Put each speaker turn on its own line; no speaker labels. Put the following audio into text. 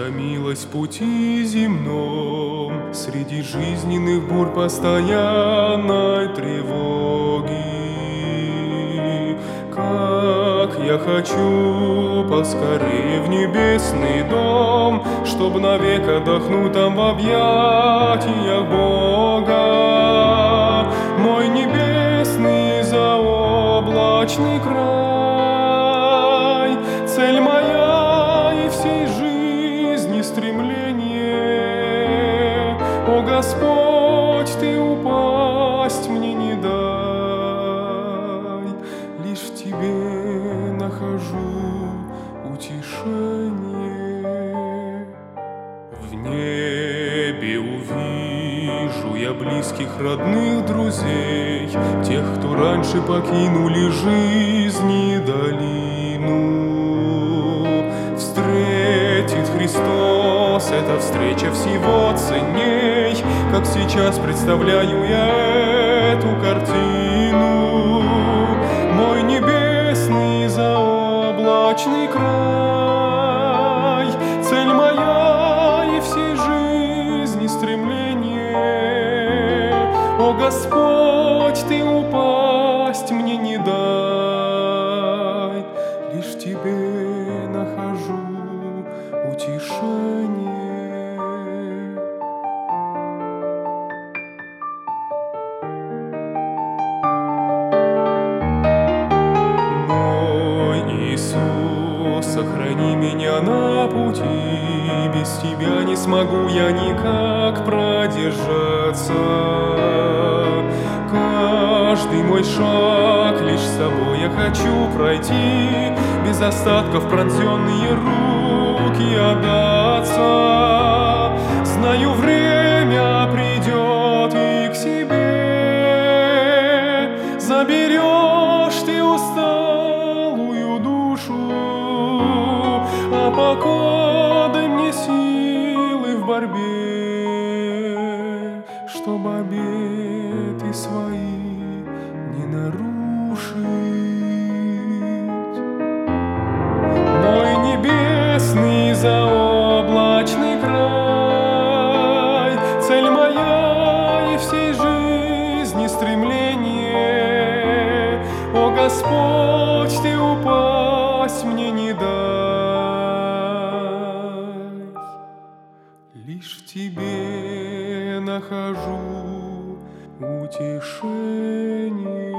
Истомилась в пути земном, среди жизненных бурь постоянной тревоги. Как я хочу поскорее в небесный дом, чтоб навек отдохнуть там в объятиях Бога. Мой небесный заоблачный край, цель моя и всей жизни стремление. О Господь, Ты упасть мне не дай, лишь в Тебе нахожу утешение. В небе увижу я близких, родных, друзей, тех, кто раньше покинули жизни долину. Встретит Христос, эта встреча всего ценней, как сейчас представляю я эту картину. Мой небесный заоблачный край, цель моя и всей жизни стремление. О Господь, Ты упасть мне не дай, лишь в Тебе нахожу утешение. Мой Иисус, сохрани меня на пути, без Тебя не смогу я никак продержаться. Каждый мой шаг лишь с собой я хочу пройти, без остатков пронзенные руки отдаться. Знаю, время придет и к себе заберешь Ты усталую душу, а пока дай мне силы в борьбе, чтоб обеты свои не нарушить. Мой небесный заоблачный край, цель моя и всей жизни стремление. О Господь, Ты упасть мне не дай, лишь в Тебе нахожу утешение.